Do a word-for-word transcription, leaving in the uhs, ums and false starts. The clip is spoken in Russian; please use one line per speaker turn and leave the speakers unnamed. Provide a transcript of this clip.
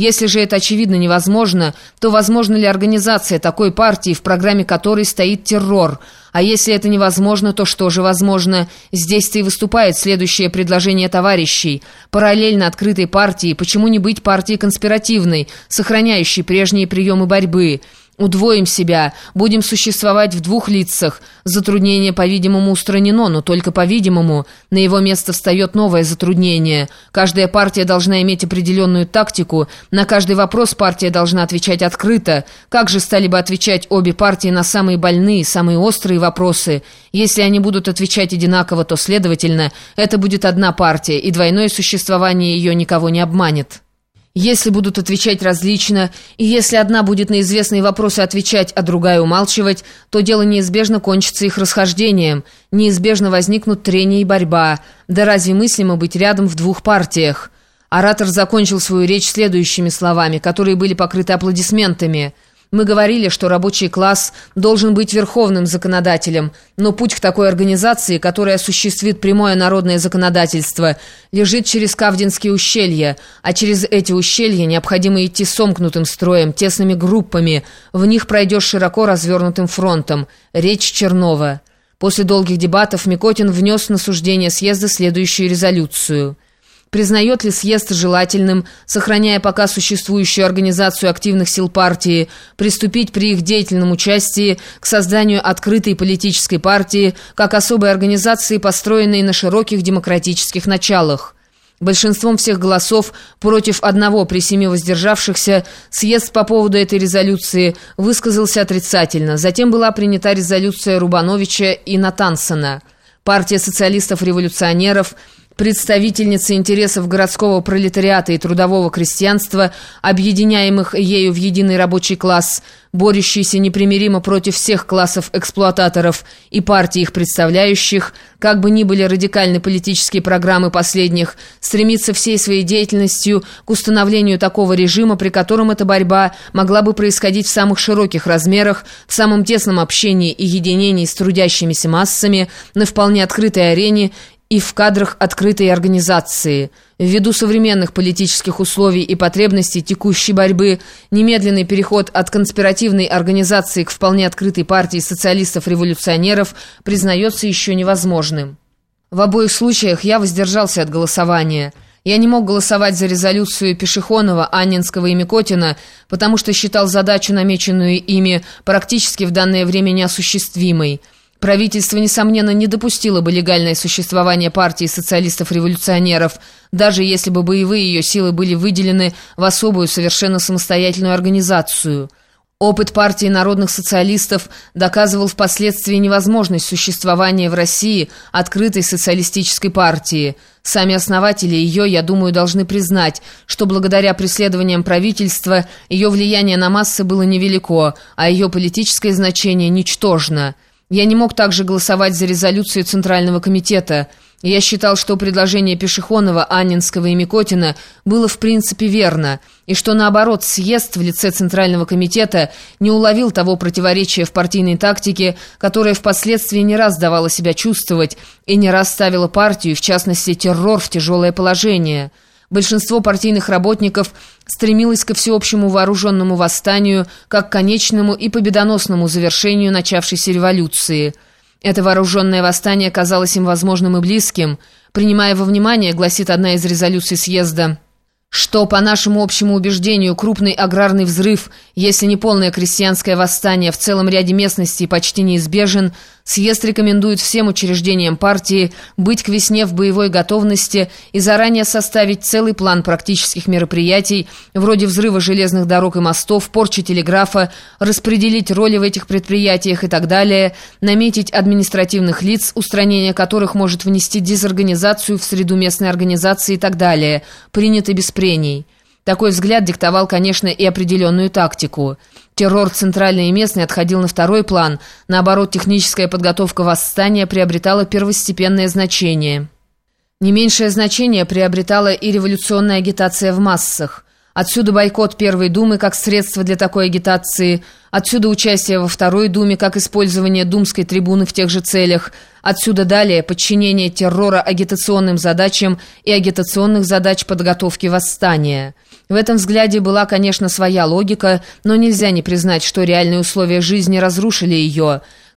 Если же это очевидно невозможно, то возможна ли организация такой партии, в программе которой стоит террор? А если это невозможно, то что же возможно? Здесь-то и выступает следующее предложение товарищей. Параллельно открытой партии, почему не быть партией конспиративной, сохраняющей прежние приемы борьбы? Удвоим себя, будем существовать в двух лицах. Затруднение, по-видимому, устранено, но только по-видимому. На его место встает новое затруднение. Каждая партия должна иметь определенную тактику. На каждый вопрос партия должна отвечать открыто. Как же стали бы отвечать обе партии на самые больные, самые острые вопросы? Если они будут отвечать одинаково, то, следовательно, это будет одна партия, и двойное существование ее никого не обманет. Если будут отвечать различно, и если одна будет на известные вопросы отвечать, а другая умалчивать, то дело неизбежно кончится их расхождением, неизбежно возникнут трения и борьба. Да разве мыслимо быть рядом в двух партиях? Оратор закончил свою речь следующими словами, которые были покрыты аплодисментами. Мы говорили, что рабочий класс должен быть верховным законодателем, но путь к такой организации, которая осуществит прямое народное законодательство, лежит через Кавдинские ущелья, а через эти ущелья необходимо идти сомкнутым строем, тесными группами, в них пройдешь широко развернутым фронтом. Речь Чернова. После долгих дебатов Микотин внес на суждение съезда следующую резолюцию. Признает ли съезд желательным, сохраняя пока существующую организацию активных сил партии, приступить при их деятельном участии к созданию открытой политической партии, как особой организации, построенной на широких демократических началах? Большинством всех голосов против одного при семи воздержавшихся съезд по поводу этой резолюции высказался отрицательно. Затем была принята резолюция Рубановича и Натансена. Партия социалистов-революционеров, представительницы интересов городского пролетариата и трудового крестьянства, объединяемых ею в единый рабочий класс, борющийся непримиримо против всех классов эксплуататоров и партий их представляющих, как бы ни были радикальны политические программы последних, стремится всей своей деятельностью к установлению такого режима, при котором эта борьба могла бы происходить в самых широких размерах, в самом тесном общении и единении с трудящимися массами, на вполне открытой арене и в кадрах открытой организации. Ввиду современных политических условий и потребностей текущей борьбы, немедленный переход от конспиративной организации к вполне открытой партии социалистов-революционеров признается еще невозможным. В обоих случаях я воздержался от голосования. Я не мог голосовать за резолюцию Пешехонова, Анненского и Микотина, потому что считал задачу, намеченную ими, практически в данное время неосуществимой. Правительство, несомненно, не допустило бы легальное существование партии социалистов-революционеров, даже если бы боевые ее силы были выделены в особую, совершенно самостоятельную организацию. Опыт партии народных социалистов доказывал впоследствии невозможность существования в России открытой социалистической партии. Сами основатели ее, я думаю, должны признать, что благодаря преследованиям правительства ее влияние на массы было невелико, а ее политическое значение ничтожно. Я не мог также голосовать за резолюцию Центрального комитета. Я считал, что предложение Пешехонова, Анненского и Микотина было в принципе верно, и что, наоборот, съезд в лице Центрального комитета не уловил того противоречия в партийной тактике, которое впоследствии не раз давало себя чувствовать и не раз ставило партию, в частности террор, в тяжелое положение. Большинство партийных работников стремилось ко всеобщему вооруженному восстанию как к конечному и победоносному завершению начавшейся революции. Это вооруженное восстание казалось им возможным и близким. Принимая во внимание, гласит одна из резолюций съезда, что, по нашему общему убеждению, крупный аграрный взрыв, если не полное крестьянское восстание в целом ряде местностей почти неизбежен, съезд рекомендует всем учреждениям партии быть к весне в боевой готовности и заранее составить целый план практических мероприятий, вроде взрыва железных дорог и мостов, порчи телеграфа, распределить роли в этих предприятиях и так далее, наметить административных лиц, устранение которых может внести дезорганизацию в среду местной организации и так далее, принято без прений. Такой взгляд диктовал, конечно, и определенную тактику. Террор центральный и местный отходил на второй план, наоборот, техническая подготовка восстания приобретала первостепенное значение. Не меньшее значение приобретала и революционная агитация в массах. Отсюда бойкот Первой Думы как средство для такой агитации, отсюда участие во Второй Думе как использование думской трибуны в тех же целях, отсюда далее подчинение террора агитационным задачам и агитационных задач подготовки восстания. В этом взгляде была, конечно, своя логика, но нельзя не признать, что реальные условия жизни разрушили ее.